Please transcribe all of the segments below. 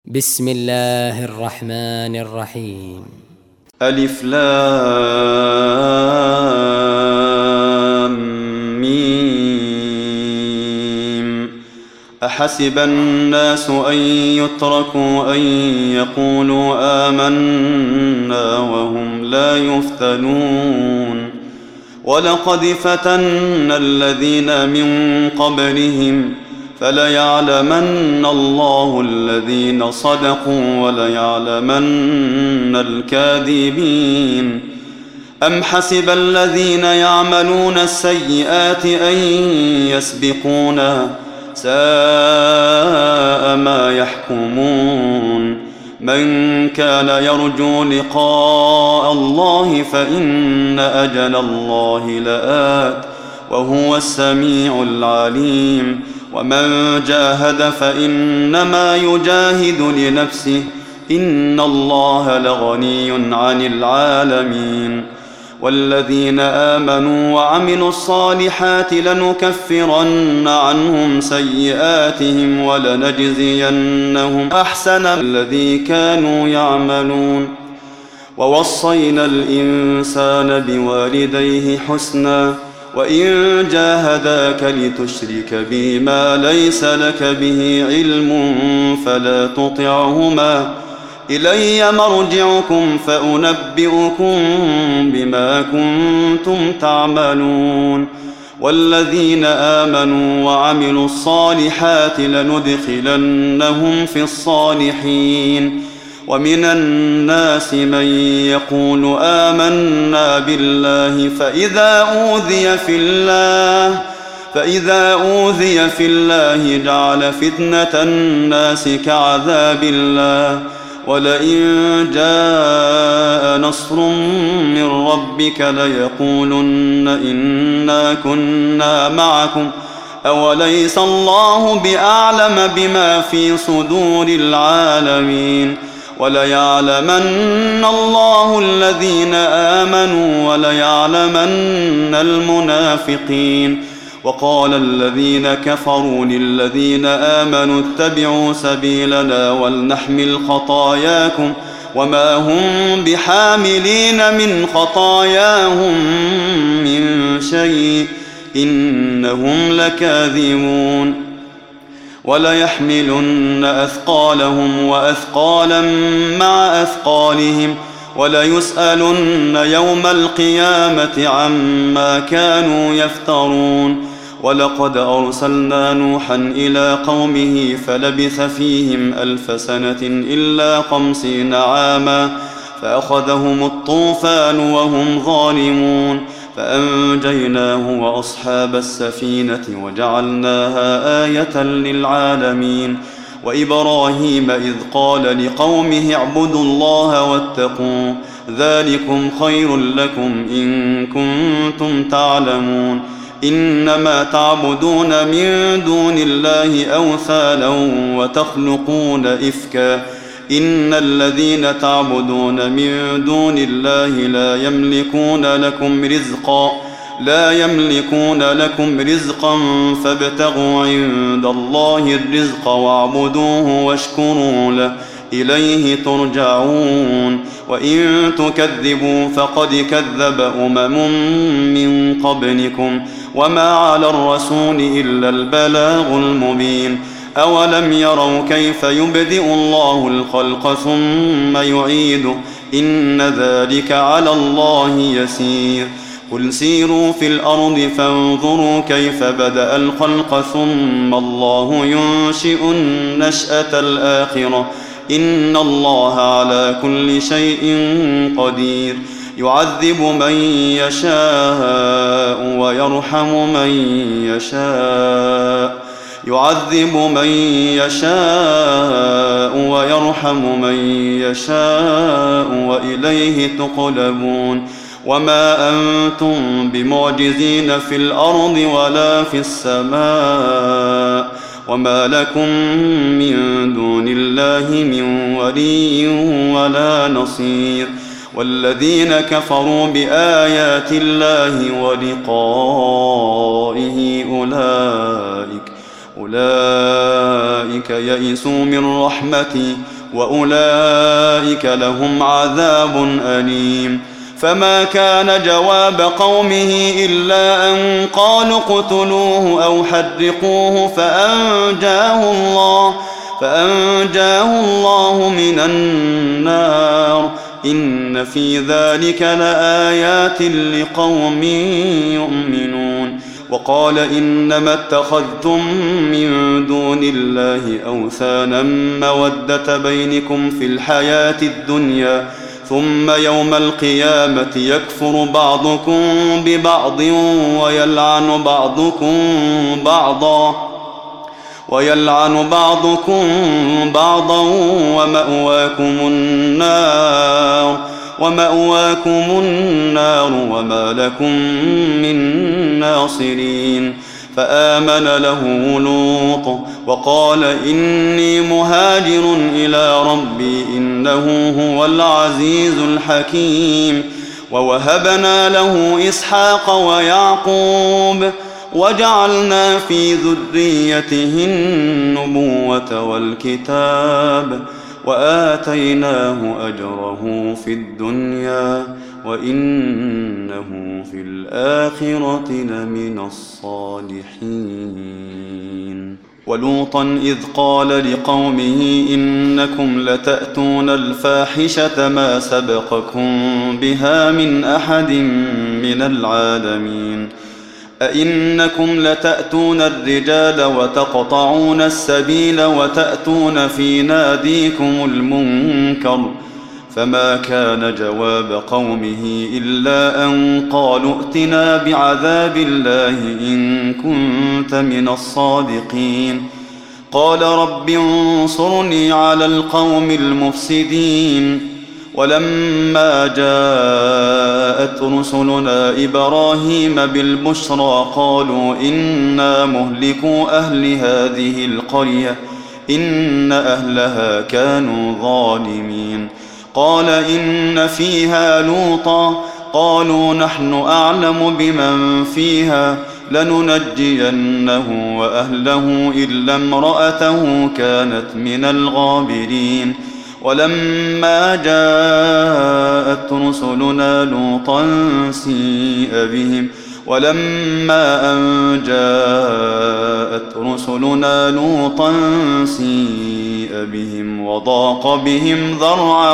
بسم الله الرحمن الرحيم. ألف لام ميم. أحسب الناس أن يتركوا أن يقولوا آمنا وهم لا يفتنون. ولقد فتنا الذين من قبلهم فليعلمن الله الذين صدقوا وليعلمن الكاذبين. أم حسب الذين يعملون السيئات أن يسبقونا ساء ما يحكمون. من كان يرجو لقاء الله فإن أجل الله لآت وهو السميع العليم. ومن جاهد فإنما يجاهد لنفسه إن الله لغني عن العالمين. والذين آمنوا وعملوا الصالحات لنكفرن عنهم سيئاتهم ولنجزينهم أحسن الذي كانوا يعملون. ووصينا الإنسان بوالديه حسنا وإن جاهداك لتشرك بي ما ليس لك به علم فلا تطعهما إلي مرجعكم فأنبئكم بما كنتم تعملون. والذين آمنوا وعملوا الصالحات لندخلنهم في الصالحين. ومن الناس من يقول آمنا بالله فإذا أوذي في الله جعل فتنة الناس كعذاب الله. ولئن جاء نصر من ربك ليقولن إنا كنا معكم أوليس الله بأعلم بما في صدور العالمين. وليعلمن الله الذين آمنوا وليعلمن المنافقين. وقال الذين كفروا للذين آمنوا اتبعوا سبيلنا ولنحمل خطاياكم وما هم بحاملين من خطاياهم من شيء إنهم لكاذبون. وليحملن أثقالهم وأثقالا مع أثقالهم وليسألن يوم القيامة عما كانوا يفترون. ولقد أرسلنا نوحا إلى قومه فلبث فيهم 1000 سنة إلا 50 عاما فأخذهم الطوفان وهم ظالمون فأنجيناه وأصحاب السفينة وجعلناها آية للعالمين. وإبراهيم إذ قال لقومه اعبدوا الله واتقوه ذلكم خير لكم إن كنتم تعلمون. إنما تعبدون من دون الله أوثانا وتخلقون إفكا إن الذين تعبدون من دون الله لا يملكون لكم رزقا فابتغوا عند الله الرزق واعبدوه واشكروا له إليه ترجعون. وإن تكذبوا فقد كذب من قبلكم وما على الرسول إلا البلاغ المبين. أولم يروا كيف يبدئ الله الخلق ثم يعيده إن ذلك على الله يسير. قل سيروا في الأرض فانظروا كيف بدأ الخلق ثم الله ينشئ النشأة الآخرة إن الله على كل شيء قدير. يعذب من يشاء ويرحم من يشاء وإليه تقلبون. وما أنتم بمعجزين في الأرض ولا في السماء وما لكم من دون الله من ولي ولا نصير. والذين كفروا بآيات الله ولقائه أولئك يئسوا من رحمتي وأولئك لهم عذاب أليم. فما كان جواب قومه إلا أن قالوا اقتلوه أو حرقوه فأنجاه الله من النار. إن في ذلك لآيات لقوم يؤمنون. وقال إنما اتخذتم من دون الله أوثانا مودة بينكم في الحياة الدنيا ثم يوم القيامة يكفر بعضكم ببعض ويلعن بعضكم بعضا ومأواكم النار وما لكم من ناصرين. فآمن له لوط وقال إني مهاجر إلى ربي إنه هو العزيز الحكيم. ووهبنا له إسحاق ويعقوب وجعلنا في ذريته النبوة والكتاب وآتيناه أجره في الدنيا وإنه في الآخرة لمن الصالحين. ولوطا إذ قال لقومه إنكم لتأتون الفاحشة ما سبقكم بها من أحد من العالمين. أئنكم لتأتون الرجال وتقطعون السبيل وتأتون في ناديكم المنكر. فما كان جواب قومه إلا أن قالوا ائتنا بعذاب الله إن كنت من الصادقين. قال رب انصرني على القوم المفسدين. ولما جاءت رسلنا إبراهيم بالبشرى قالوا إنا مهلكو أهل هذه القرية إن أهلها كانوا ظالمين. قال إن فيها لوطا قالوا نحن أعلم بمن فيها لننجينه وأهله إلا امرأته كانت من الغابرين. ولما جاءت رسلنا لوطا سيء بهم ولما أن جاءت رسلنا لوطا سيء بهم وضاق بهم ذرعا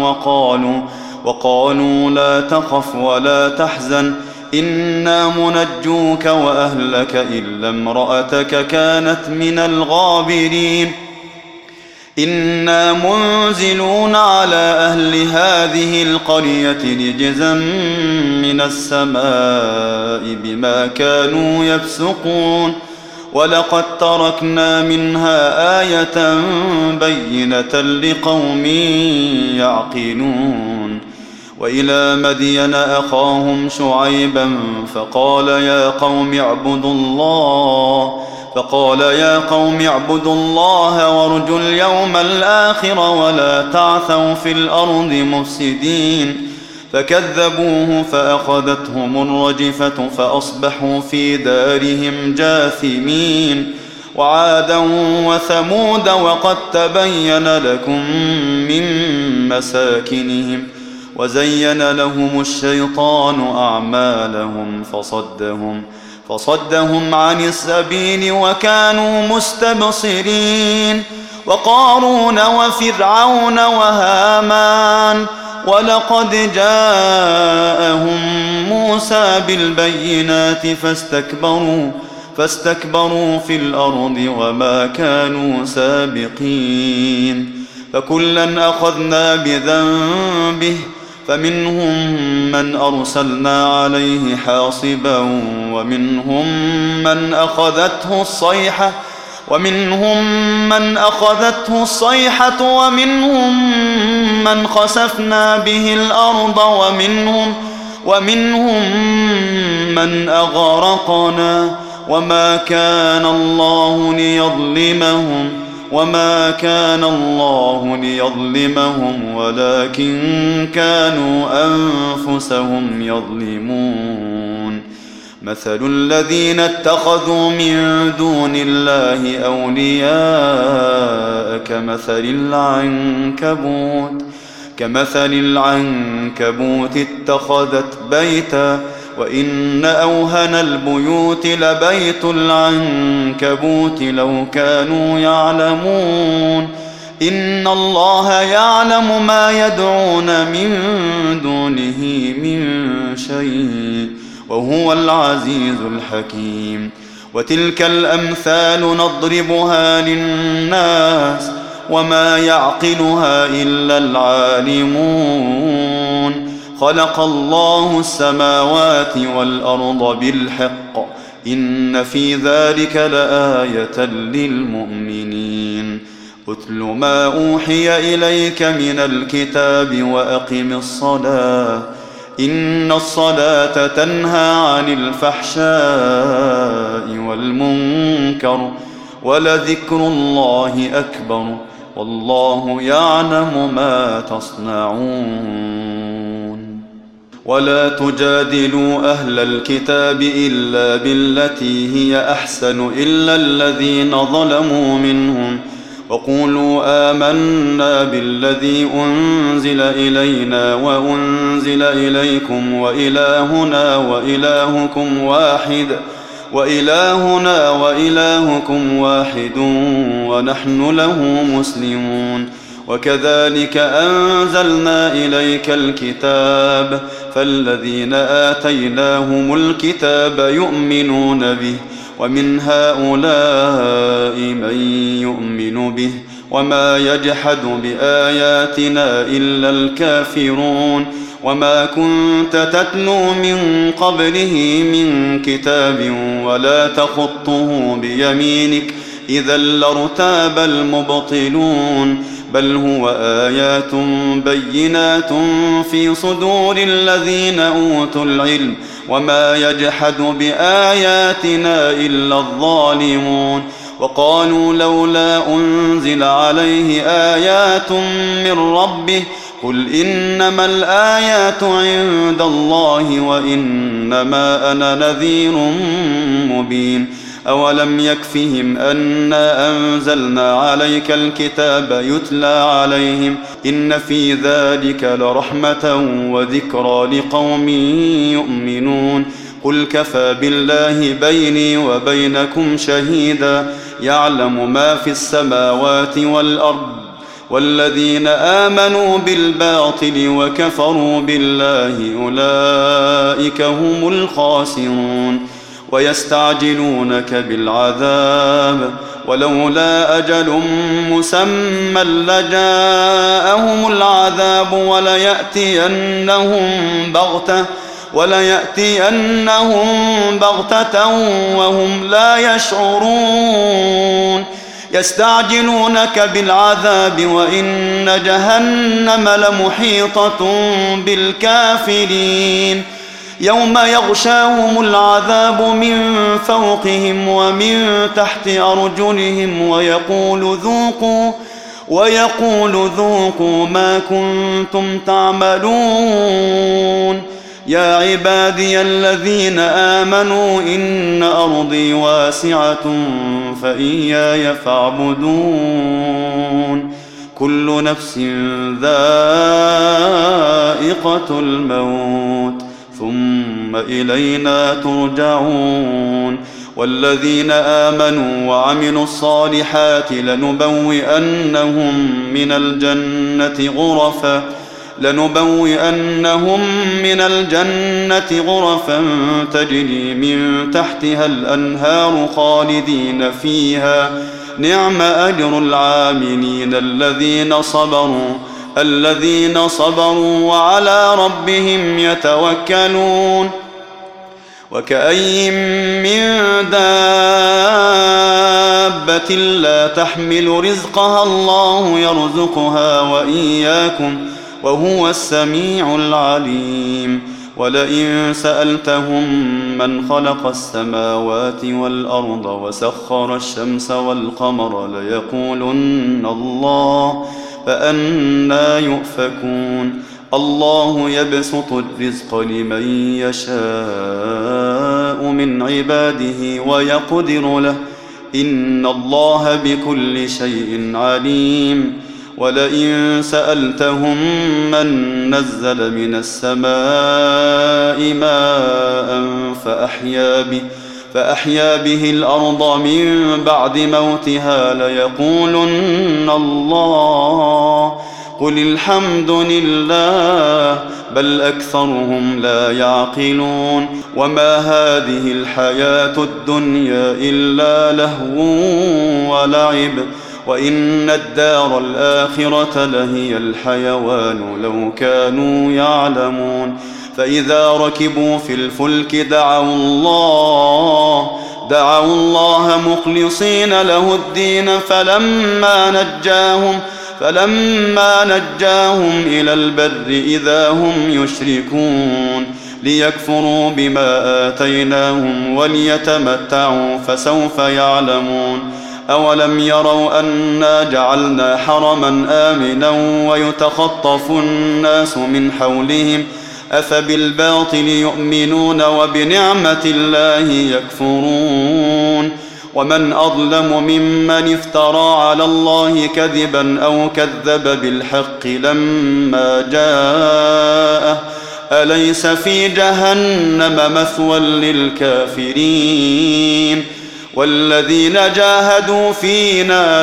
وقالوا لا تخف ولا تحزن إنا منجوك وأهلك إلا امرأتك كانت من الغابرين. إنا منزلون على أهل هذه القرية رجزا من السماء بما كانوا يفسقون. ولقد تركنا منها آية بينة لقوم يعقلون. وإلى مدين أخاهم شعيبا فقال يا قوم اعبدوا الله وارجوا اليوم الآخر ولا تعثوا في الأرض مفسدين. فكذبوه فأخذتهم الرجفة فأصبحوا في دارهم جاثمين. وعادا وثمود وقد تبين لكم من مساكنهم وزين لهم الشيطان أعمالهم فصدهم عن السبيل وكانوا مستبصرين. وقارون وفرعون وهامان ولقد جاءهم موسى بالبينات فاستكبروا في الأرض وما كانوا سابقين. فكلا أخذنا بذنبه فمنهم من أرسلنا عليه حاصبا ومنهم من أخذته الصيحة ومنهم من خسفنا به الأرض ومنهم من أغرقنا وما كان الله ليظلمهم ولكن كانوا أنفسهم يظلمون. مثل الذين اتخذوا من دون الله أولياء كمثل العنكبوت اتخذت بيتا وإن أوهن البيوت لبيت العنكبوت لو كانوا يعلمون إن الله يعلم ما يدعون من دونه من شيء وهو العزيز الحكيم وتلك الأمثال نضربها للناس وما يعقلها إلا العالمون خلق الله السماوات والأرض بالحق إن في ذلك لآية للمؤمنين أتل ما أوحي إليك من الكتاب وأقم الصلاة إن الصلاة تنهى عن الفحشاء والمنكر ولذكر الله أكبر والله يعلم ما تصنعون ولا تجادلوا أهل الكتاب إلا بالتي هي أحسن إلا الذين ظلموا منهم وقولوا آمنا بالذي أنزل إلينا وأنزل إليكم وإلهنا وإلهكم واحد ونحن له مسلمون وكذلك أنزلنا إليك الكتاب فالذين آتيناهم الكتاب يؤمنون به ومن هؤلاء من يؤمن به وما يجحد بآياتنا إلا الكافرون وما كنت تتلو من قبله من كتاب ولا تخطه بيمينك إذا لارتاب المبطلون بل هو آيات بينات في صدور الذين أوتوا العلم وما يجحد بآياتنا إلا الظالمون وقالوا لولا أنزل عليه آيات من ربه قل إنما الآيات عند الله وإنما أنا نذير مبين أولم يكفهم أنا أنزلنا عليك الكتاب يتلى عليهم إن في ذلك لرحمة وذكرى لقوم يؤمنون قل كفى بالله بيني وبينكم شهيدا يعلم ما في السماوات والأرض والذين آمنوا بالباطل وكفروا بالله أولئك هم الخاسرون ويستعجلونك بالعذاب ولولا أجل مسمى لجاءهم العذاب وليأتينهم بغتة وهم لا يشعرون يستعجلونك بالعذاب وإن جهنم لمحيطة بالكافرين يوم يغشاهم العذاب من فوقهم ومن تحت أرجلهم ويقول ذوقوا ما كنتم تعملون يا عبادي الذين آمنوا إن أرضي واسعة فإياي فاعبدون كل نفس ذائقة الموت ثم إلينا ترجعون والذين آمنوا وعملوا الصالحات لنبوئنهم من الجنة غرفا تجري من تحتها الأنهار خالدين فيها نعم أجر العاملين الذين صبروا وعلى ربهم يتوكلون وكأي من دابة لا تحمل رزقها الله يرزقها وإياكم وهو السميع العليم ولئن سألتهم من خلق السماوات والأرض وسخر الشمس والقمر ليقولن الله فأنى يؤفكون الله يبسط الرزق لمن يشاء يشاء من عباده ويقدر له إن الله بكل شيء عليم ولئن سألتهم من نزل من السماء ماء فأحيا به الأرض من بعد موتها ليقولن الله قل الحمد لله بل أكثرهم لا يعقلون وما هذه الحياة الدنيا إلا لهو ولعب وإن الدار الآخرة لهي الحيوان لو كانوا يعلمون فإذا ركبوا في الفلك دعوا الله مخلصين له الدين فلما نجاهم إلى البر إذا هم يشركون ليكفروا بما آتيناهم وليتمتعوا فسوف يعلمون أولم يروا أنا جعلنا حرما آمنا ويتخطف الناس من حولهم أفبالباطل يؤمنون وبنعمة الله يكفرون ومن أظلم ممن افترى على الله كذبا أو كذب بالحق لما جاءه أليس في جهنم مثوى للكافرين والذين جاهدوا فينا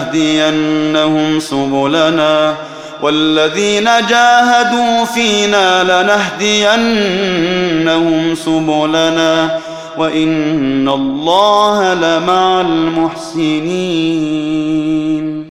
لنهدينهم سبلنا وإن الله لمع المحسنين.